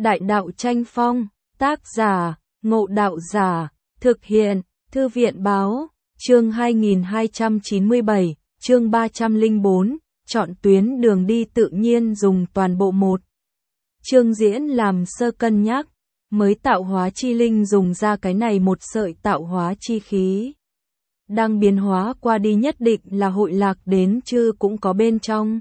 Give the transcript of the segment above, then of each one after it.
Đại đạo tranh phong, tác giả, Ngộ Đạo Giả, thực hiện, Thư viện Báo, chương 2297, chương 304, chọn tuyến đường đi tự nhiên dùng toàn bộ một. Chương diễn làm sơ cân nhắc, mới tạo hóa chi linh dùng ra cái này một sợi tạo hóa chi khí. Đang biến hóa qua đi nhất định là hội lạc đến chứ cũng có bên trong.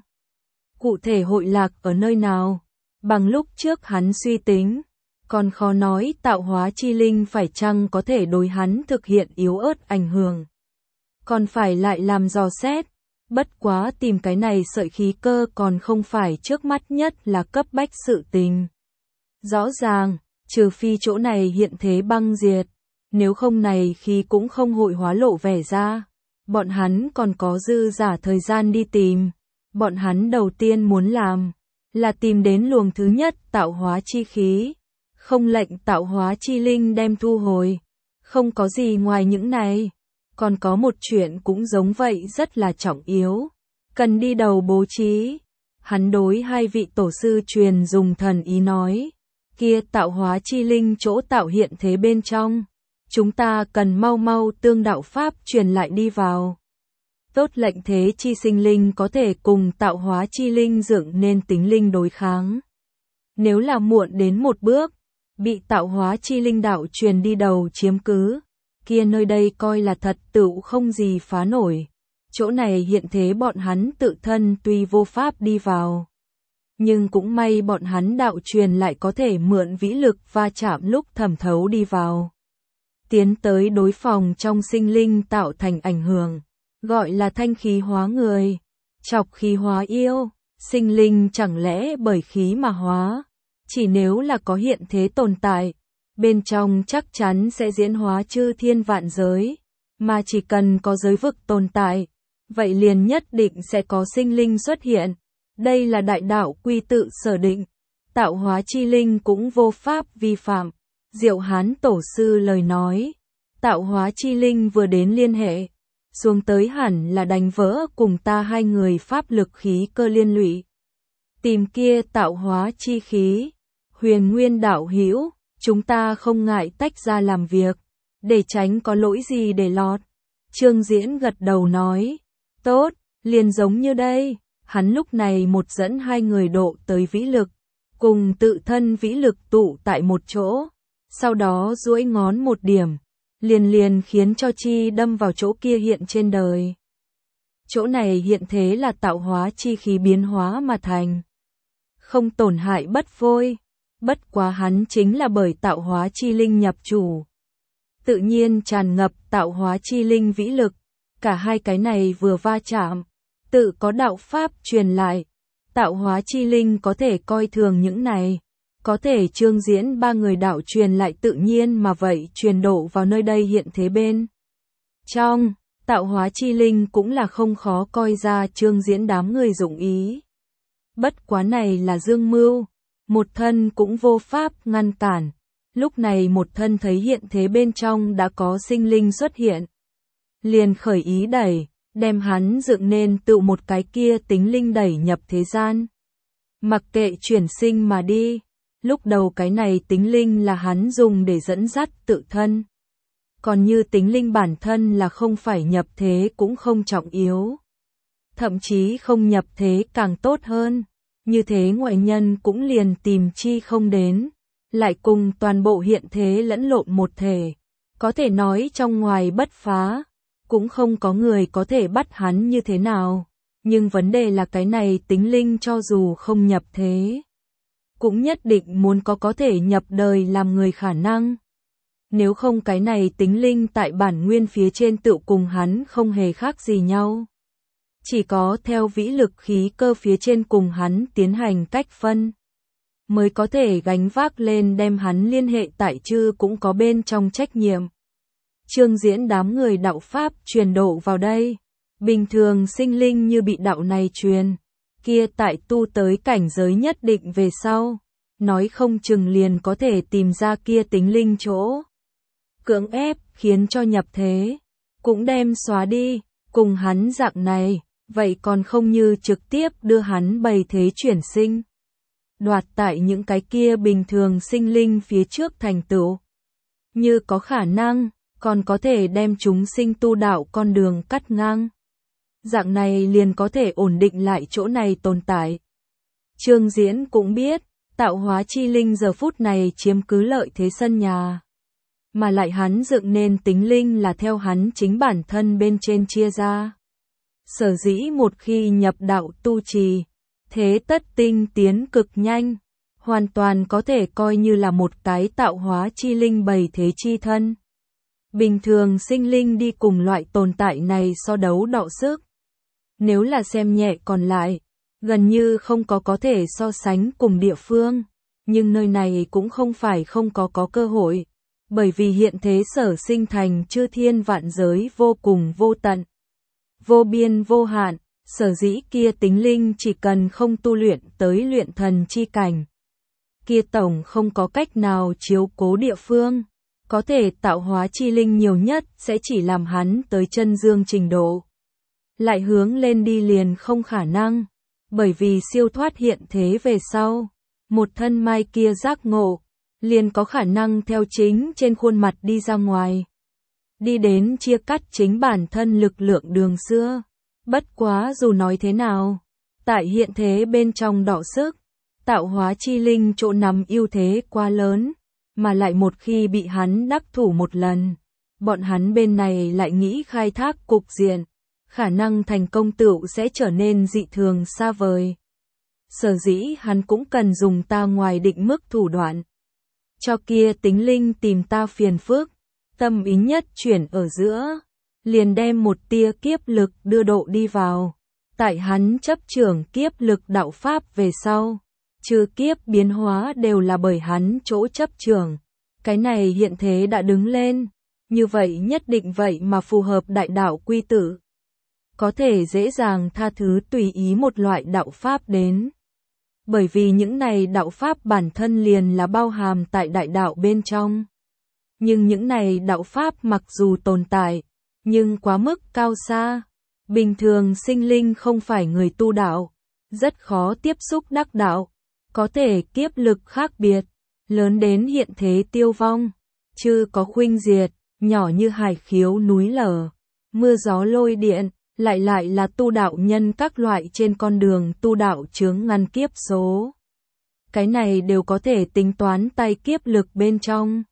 Cụ thể hội lạc ở nơi nào? Bằng lúc trước hắn suy tính, còn khó nói tạo hóa chi linh phải chăng có thể đối hắn thực hiện yếu ớt ảnh hưởng. Còn phải lại làm dò xét, bất quá tìm cái này sợi khí cơ còn không phải trước mắt nhất là cấp bách sự tình. Rõ ràng, trừ phi chỗ này hiện thế băng diệt, nếu không này khí cũng không hội hóa lộ vẻ ra. Bọn hắn còn có dư giả thời gian đi tìm. Bọn hắn đầu tiên muốn làm là tìm đến luồng thứ nhất tạo hóa chi khí, không lệnh tạo hóa chi linh đem thu hồi. Không có gì ngoài những này. Còn có một chuyện cũng giống vậy rất là trọng yếu, cần đi đầu bố trí. Hắn đối hai vị tổ sư truyền dùng thần ý nói, kia tạo hóa chi linh chỗ tạo hiện thế bên trong, chúng ta cần mau mau tương đạo pháp truyền lại đi vào. Tốt lệnh thế chi sinh linh có thể cùng tạo hóa chi linh dựng nên tính linh đối kháng. Nếu là muộn đến một bước, bị tạo hóa chi linh đạo truyền đi đầu chiếm cứ, kia nơi đây coi là thật tựu không gì phá nổi. Chỗ này hiện thế bọn hắn tự thân tuy vô pháp đi vào, nhưng cũng may bọn hắn đạo truyền lại có thể mượn vĩ lực va chạm lúc thẩm thấu đi vào. Tiến tới đối phòng trong sinh linh tạo thành ảnh hưởng, gọi là thanh khí hóa người, chọc khí hóa yêu, sinh linh chẳng lẽ bởi khí mà hóa, chỉ nếu là có hiện thế tồn tại, bên trong chắc chắn sẽ diễn hóa chư thiên vạn giới, mà chỉ cần có giới vực tồn tại, vậy liền nhất định sẽ có sinh linh xuất hiện. Đây là đại đạo quy tự sở định, tạo hóa chi linh cũng vô pháp vi phạm. Diệu Hán Tổ sư lời nói, tạo hóa chi linh vừa đến liên hệ, xuống tới hẳn là đánh vỡ cùng ta hai người pháp lực khí cơ liên lụy. Tìm kia tạo hóa chi khí, Huyền Nguyên đạo hữu, chúng ta không ngại tách ra làm việc, để tránh có lỗi gì để lọt. Trương Diễn gật đầu nói, tốt, liền giống như đây. Hắn lúc này một dẫn hai người độ tới vĩ lực, cùng tự thân vĩ lực tụ tại một chỗ, sau đó duỗi ngón một điểm, liền khiến cho chi đâm vào chỗ kia hiện trên đời. Chỗ này hiện thế là tạo hóa chi khí biến hóa mà thành, không tổn hại bất phôi. Bất quá hắn chính là bởi tạo hóa chi linh nhập chủ, tự nhiên tràn ngập tạo hóa chi linh vĩ lực, cả hai cái này vừa va chạm, tự có đạo pháp truyền lại. Tạo hóa chi linh có thể coi thường những này, có thể Trương Diễn ba người đạo truyền lại tự nhiên mà vậy truyền độ vào nơi đây hiện thế bên trong. Tạo hóa chi linh cũng là không khó coi ra Trương Diễn đám người dụng ý. Bất quá này là dương mưu, một thân cũng vô pháp ngăn cản. Lúc này một thân thấy hiện thế bên trong đã có sinh linh xuất hiện, liền khởi ý đẩy, đem hắn dựng nên tự một cái kia tính linh đẩy nhập thế gian. Mặc kệ chuyển sinh mà đi, lúc đầu cái này tính linh là hắn dùng để dẫn dắt tự thân. Còn như tính linh bản thân là không phải nhập thế cũng không trọng yếu. Thậm chí không nhập thế càng tốt hơn. Như thế ngoại nhân cũng liền tìm chi không đến, lại cùng toàn bộ hiện thế lẫn lộn một thể. Có thể nói trong ngoài bất phá, cũng không có người có thể bắt hắn như thế nào. Nhưng vấn đề là cái này tính linh cho dù không nhập thế, cũng nhất định muốn có thể nhập đời làm người khả năng. Nếu không cái này tính linh tại bản nguyên phía trên tự cùng hắn không hề khác gì nhau. Chỉ có theo vĩ lực khí cơ phía trên cùng hắn tiến hành cách phân, mới có thể gánh vác lên đem hắn liên hệ tại chư cũng có bên trong trách nhiệm. Trương Diễn đám người đạo pháp truyền độ vào đây, bình thường sinh linh như bị đạo này truyền, kia tại tu tới cảnh giới nhất định về sau, nói không chừng liền có thể tìm ra kia tính linh chỗ. Cưỡng ép khiến cho nhập thế, cũng đem xóa đi, cùng hắn dạng này. Vậy còn không như trực tiếp đưa hắn bày thế chuyển sinh. đoạt tại những cái kia bình thường sinh linh phía trước thành tựu. Như có khả năng, còn có thể đem chúng sinh tu đạo con đường cắt ngang. Dạng này liền có thể ổn định lại chỗ này tồn tại. Trương Diễn cũng biết, tạo hóa chi linh giờ phút này chiếm cứ lợi thế sân nhà. Mà lại hắn dựng nên tính linh là theo hắn chính bản thân bên trên chia ra. Sở dĩ một khi nhập đạo tu trì, thế tất tinh tiến cực nhanh, hoàn toàn có thể coi như là một cái tạo hóa chi linh bày thế chi thân. Bình thường sinh linh đi cùng loại tồn tại này so đấu đọ sức. Nếu là xem nhẹ còn lại, gần như không có thể so sánh cùng địa phương, nhưng nơi này cũng không phải không có cơ hội, bởi vì hiện thế sở sinh thành chư thiên vạn giới vô cùng vô tận, vô biên vô hạn, sở dĩ kia tính linh chỉ cần không tu luyện tới luyện thần chi cảnh. Kia tổng không có cách nào chiếu cố địa phương, có thể tạo hóa chi linh nhiều nhất sẽ chỉ làm hắn tới chân dương trình độ. Lại hướng lên đi liền không khả năng, bởi vì siêu thoát hiện thế về sau, một thân mai kia giác ngộ, liền có khả năng theo chính trên khuôn mặt đi ra ngoài. Đi đến chia cắt chính bản thân lực lượng đường xưa. Bất quá dù nói thế nào, tại hiện thế bên trong đọ sức, tạo hóa chi linh chỗ nằm ưu thế quá lớn, mà lại một khi bị hắn đắc thủ một lần, bọn hắn bên này lại nghĩ khai thác cục diện, khả năng thành công tựu sẽ trở nên dị thường xa vời. Sở dĩ hắn cũng cần dùng ta ngoài định mức thủ đoạn. Cho kia tính linh tìm ta phiền phức, tâm ý nhất chuyển ở giữa, liền đem một tia kiếp lực đưa độ đi vào. Tại hắn chấp trưởng kiếp lực đạo pháp về sau, trừ kiếp biến hóa đều là bởi hắn chỗ chấp trưởng. Cái này hiện thế đã đứng lên, như vậy nhất định vậy mà phù hợp đại đạo quy tử. Có thể dễ dàng tha thứ tùy ý một loại đạo pháp đến. Bởi vì những này đạo pháp bản thân liền là bao hàm tại đại đạo bên trong. Nhưng những này đạo pháp mặc dù tồn tại, nhưng quá mức cao xa. Bình thường sinh linh không phải người tu đạo, rất khó tiếp xúc đắc đạo. Có thể kiếp lực khác biệt, lớn đến hiện thế tiêu vong, chứ có khuynh diệt, nhỏ như hải khiếu núi lở, mưa gió lôi điện, lại là tu đạo nhân các loại trên con đường tu đạo chướng ngăn kiếp số. Cái này đều có thể tính toán tay kiếp lực bên trong.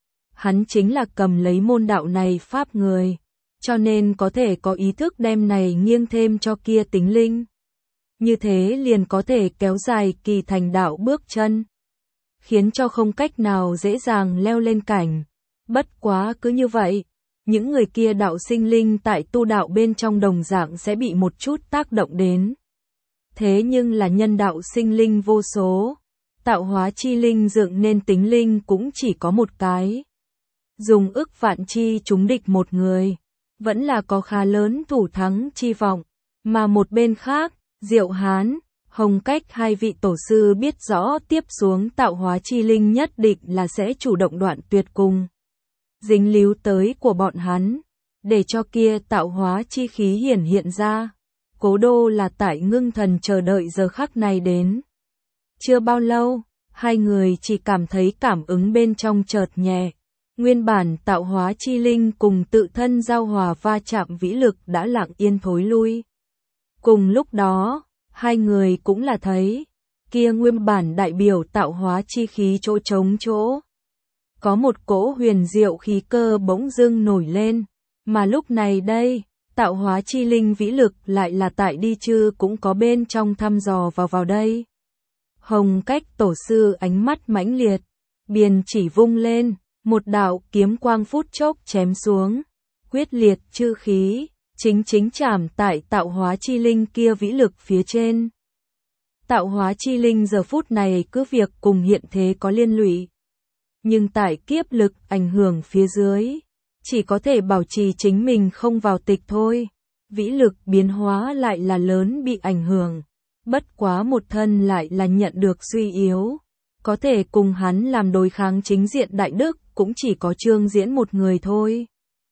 Hắn chính là cầm lấy môn đạo này pháp người, cho nên có thể có ý thức đem này nghiêng thêm cho kia tính linh. Như thế liền có thể kéo dài kỳ thành đạo bước chân, khiến cho không cách nào dễ dàng leo lên cảnh. Bất quá cứ như vậy, những người kia đạo sinh linh tại tu đạo bên trong đồng dạng sẽ bị một chút tác động đến. Thế nhưng là nhân đạo sinh linh vô số, tạo hóa chi linh dựng nên tính linh cũng chỉ có một cái. Dùng ức vạn chi trúng địch một người, vẫn là có khá lớn thủ thắng chi vọng, mà một bên khác, Diệu Hán, Hồng Cách hai vị tổ sư biết rõ tiếp xuống tạo hóa chi linh nhất định là sẽ chủ động đoạn tuyệt cùng dính líu tới của bọn hắn, để cho kia tạo hóa chi khí hiển hiện ra. Cố Đô là tại ngưng thần chờ đợi giờ khắc này đến. Chưa bao lâu, hai người chỉ cảm thấy cảm ứng bên trong chợt nhẹ. Nguyên bản tạo hóa chi linh cùng tự thân giao hòa va chạm vĩ lực đã lặng yên thối lui. Cùng lúc đó, hai người cũng là thấy, kia nguyên bản đại biểu tạo hóa chi khí chỗ trống chỗ. Có một cỗ huyền diệu khí cơ bỗng dưng nổi lên, mà lúc này đây, tạo hóa chi linh vĩ lực lại là tại đi chư cũng có bên trong thăm dò vào đây. Hồng Cách tổ sư ánh mắt mãnh liệt, biên chỉ vung lên, một đạo kiếm quang phút chốc chém xuống, quyết liệt chư khí, chính chạm tại tạo hóa chi linh kia vĩ lực phía trên. Tạo hóa chi linh giờ phút này cứ việc cùng hiện thế có liên lụy, nhưng tại kiếp lực ảnh hưởng phía dưới, chỉ có thể bảo trì chính mình không vào tịch thôi. Vĩ lực biến hóa lại là lớn bị ảnh hưởng, bất quá một thân lại là nhận được suy yếu. Có thể cùng hắn làm đối kháng chính diện đại đức cũng chỉ có Trương Diễn một người thôi.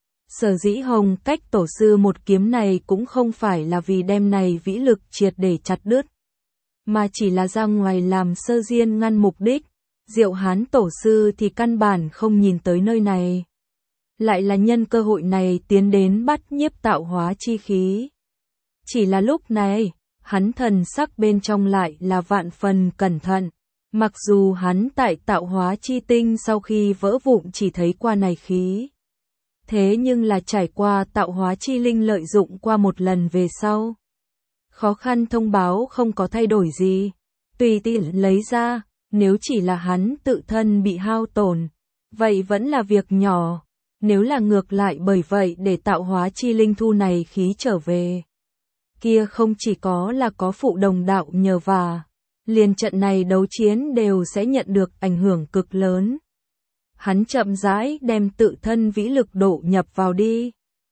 Sở dĩ Hồng Cách tổ sư một kiếm này cũng không phải là vì đem này vĩ lực triệt để chặt đứt, mà chỉ là ra ngoài làm sơ diên ngăn mục đích. Diệu Hán Tổ Sư thì căn bản không nhìn tới nơi này. Lại là nhân cơ hội này tiến đến bắt nhiếp tạo hóa chi khí. Chỉ là lúc này, hắn thần sắc bên trong lại là vạn phần cẩn thận. Mặc dù hắn tại tạo hóa chi tinh sau khi vỡ vụn chỉ thấy qua này khí. Thế nhưng là trải qua tạo hóa chi linh lợi dụng qua một lần về sau. Khó khăn thông báo không có thay đổi gì. Tùy tiện lấy ra, nếu chỉ là hắn tự thân bị hao tổn, vậy vẫn là việc nhỏ. Nếu là ngược lại bởi vậy để tạo hóa chi linh thu này khí trở về. Kia không chỉ có là có phụ đồng đạo nhờ vả, liền trận này đấu chiến đều sẽ nhận được ảnh hưởng cực lớn. Hắn chậm rãi đem tự thân vĩ lực độ nhập vào đi.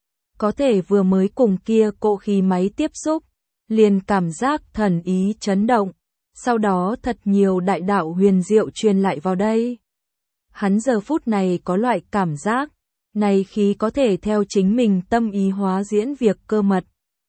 Có thể vừa mới cùng kia cỗ khí máy tiếp xúc, liền cảm giác thần ý chấn động, sau đó thật nhiều đại đạo huyền diệu truyền lại vào đây. Hắn giờ phút này có loại cảm giác, này khí có thể theo chính mình tâm ý hóa diễn việc cơ mật.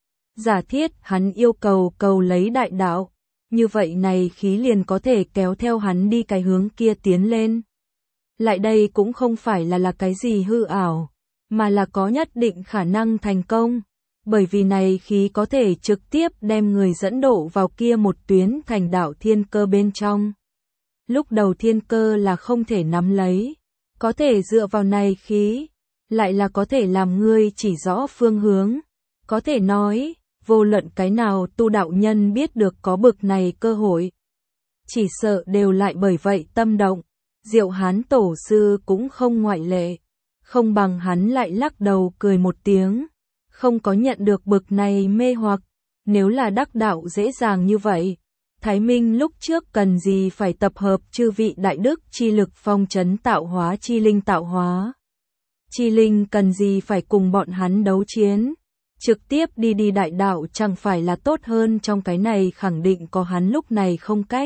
Giả thiết hắn yêu cầu lấy đại đạo, như vậy này khí liền có thể kéo theo hắn đi cái hướng kia tiến lên. Lại đây cũng không phải là cái gì hư ảo, mà là có nhất định khả năng thành công, bởi vì này khí có thể trực tiếp đem người dẫn độ vào kia một tuyến thành đạo thiên cơ bên trong. Lúc đầu thiên cơ là không thể nắm lấy, có thể dựa vào này khí, lại là có thể làm ngươi chỉ rõ phương hướng. Có thể nói, vô luận cái nào tu đạo nhân biết được có bực này cơ hội, chỉ sợ đều lại bởi vậy tâm động. Diệu Hán Tổ Sư cũng không ngoại lệ, không bằng hắn lại lắc đầu cười một tiếng, không có nhận được bực này mê hoặc, nếu là đắc đạo dễ dàng như vậy, Thái Minh lúc trước cần gì phải tập hợp chư vị đại đức chi lực phong trấn tạo hóa chi linh tạo hóa. Chi linh cần gì phải cùng bọn hắn đấu chiến, trực tiếp đi đại đạo chẳng phải là tốt hơn. Trong cái này khẳng định có hắn lúc này không cách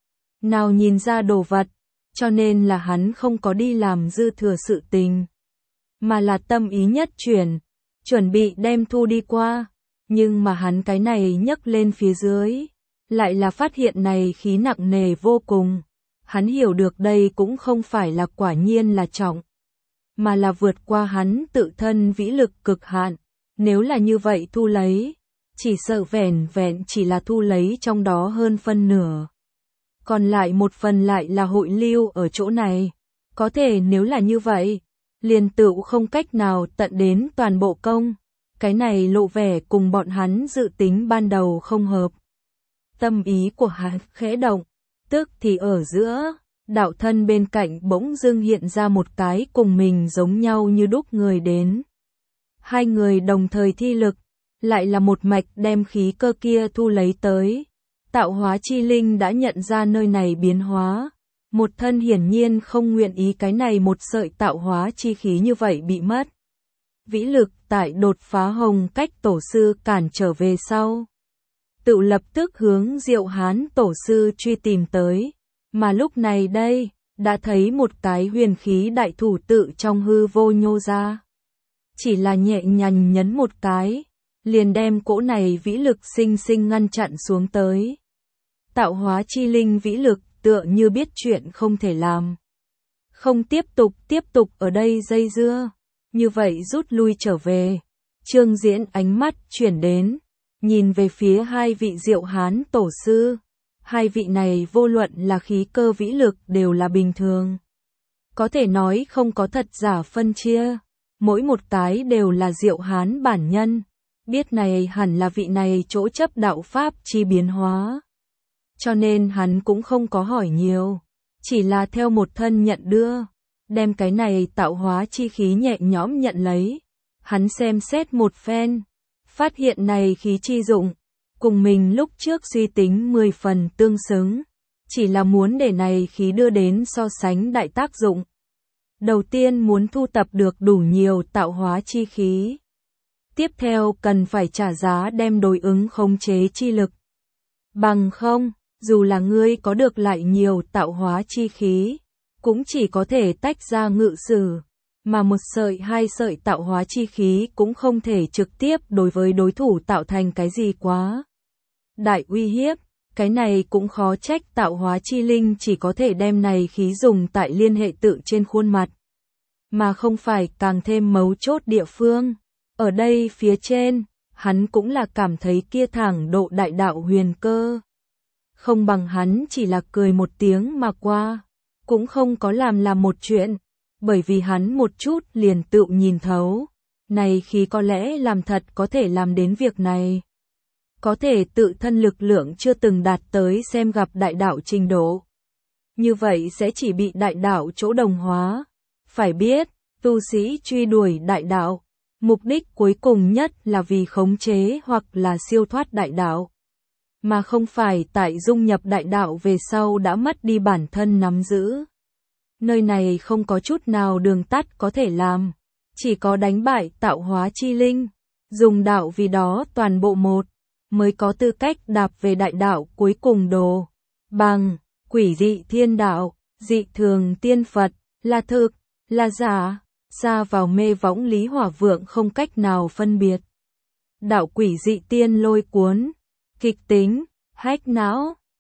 nào nhìn ra đồ vật, cho nên là hắn không có đi làm dư thừa sự tình, mà là tâm ý nhất chuyển, chuẩn bị đem thu đi qua, nhưng mà hắn cái này nhấc lên phía dưới, lại là phát hiện này khí nặng nề vô cùng. Hắn hiểu được đây cũng không phải là quả nhiên là trọng, mà là vượt qua hắn tự thân vĩ lực cực hạn. Nếu là như vậy thu lấy, chỉ sợ vẻn vẹn chỉ là thu lấy trong đó hơn phân nửa. Còn lại một phần lại là hội lưu ở chỗ này. Có thể nếu là như vậy, liền tựu không cách nào tận đến toàn bộ công. Cái này lộ vẻ cùng bọn hắn dự tính ban đầu không hợp. Tâm ý của hắn khẽ động, tức thì ở giữa, đạo thân bên cạnh bỗng dưng hiện ra một cái cùng mình giống nhau như đúc người đến. Hai người đồng thời thi lực, lại là một mạch đem khí cơ kia thu lấy tới. Tạo hóa chi linh đã nhận ra nơi này biến hóa, một thân hiển nhiên không nguyện ý cái này một sợi tạo hóa chi khí như vậy bị mất. Vĩ lực tại đột phá hồng cách tổ sư cản trở về sau, tự lập tức hướng Diệu Hán Tổ Sư truy tìm tới, mà lúc này đây, đã thấy một cái huyền khí đại thủ tự trong hư vô nhô ra. Chỉ là nhẹ nhàng nhấn một cái, liền đem cỗ này vĩ lực sinh sinh ngăn chặn xuống tới. Tạo hóa chi linh vĩ lực tựa như biết chuyện không thể làm. Không tiếp tục ở đây dây dưa, như vậy rút lui trở về. Trương Diễn ánh mắt chuyển đến, nhìn về phía hai vị Diệu Hán Tổ Sư. Hai vị này vô luận là khí cơ vĩ lực đều là bình thường. Có thể nói không có thật giả phân chia, mỗi một cái đều là Diệu Hán bản nhân. Biết này hẳn là vị này chỗ chấp đạo pháp chi biến hóa. Cho nên hắn cũng không có hỏi nhiều, chỉ là theo một thân nhận đưa, đem cái này tạo hóa chi khí nhẹ nhõm nhận lấy. Hắn xem xét một phen, phát hiện này khí chi dụng, cùng mình lúc trước suy tính 10 phần tương xứng, chỉ là muốn để này khí đưa đến so sánh đại tác dụng. Đầu tiên muốn thu tập được đủ nhiều tạo hóa chi khí. Tiếp theo cần phải trả giá đem đối ứng khống chế chi lực. Bằng không, dù là ngươi có được lại nhiều tạo hóa chi khí, cũng chỉ có thể tách ra ngự sử, mà một sợi hai sợi tạo hóa chi khí cũng không thể trực tiếp đối với đối thủ tạo thành cái gì quá đại uy hiếp. Cái này cũng khó trách tạo hóa chi linh chỉ có thể đem này khí dùng tại liên hệ tự trên khuôn mặt. Mà không phải càng thêm mấu chốt địa phương. Ở đây phía trên, hắn cũng là cảm thấy kia thẳng độ đại đạo huyền cơ. Không bằng hắn chỉ là cười một tiếng mà qua. Cũng không có làm một chuyện. Bởi vì hắn một chút liền tự nhìn thấu. Này khí có lẽ làm thật có thể làm đến việc này. Có thể tự thân lực lượng chưa từng đạt tới xem gặp đại đạo trình độ. Như vậy sẽ chỉ bị đại đạo chỗ đồng hóa. Phải biết, tu sĩ truy đuổi đại đạo, mục đích cuối cùng nhất là vì khống chế hoặc là siêu thoát đại đạo. Mà không phải tại dung nhập đại đạo về sau đã mất đi bản thân nắm giữ. Nơi này không có chút nào đường tắt có thể làm. Chỉ có đánh bại tạo hóa chi linh. Dùng đạo vì đó toàn bộ một. Mới có tư cách đạp về đại đạo cuối cùng đồ. Bằng, quỷ dị thiên đạo, dị thường tiên Phật, là thực, là giả, xa vào mê võng lý hỏa vượng không cách nào phân biệt. Đạo quỷ dị tiên lôi cuốn, kịch tính, hách não,